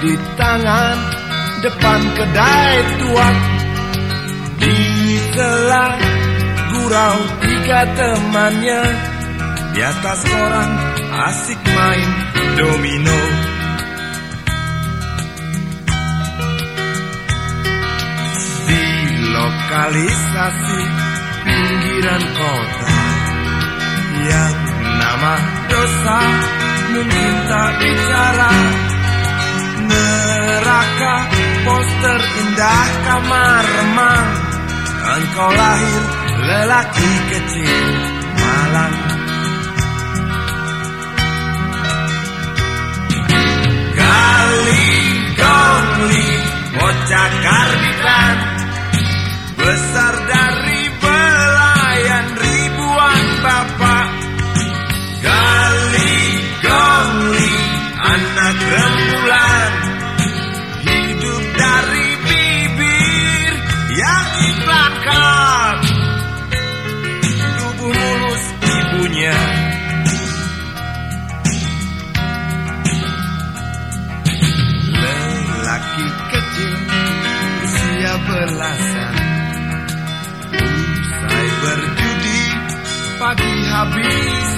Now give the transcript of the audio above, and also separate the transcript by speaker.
Speaker 1: di tangan depan kedai tuak. Di sela gurau tiga temannya, di atas koran asik main domino. Di lokalisasi pinggiran kota yang nama dosa mungkin tak bicara, neraka poster indah kamar remang, engkau lahir lelaki kecil malang. Kali-kali bocah karbitan, besar dari belayan ribuan bapak. Gali-gali anak rembulan, hidup dari bibir yang iklankan, tubuh mulus ibunya. Lelaki kecil usia belasan, usai berjudi pagi habis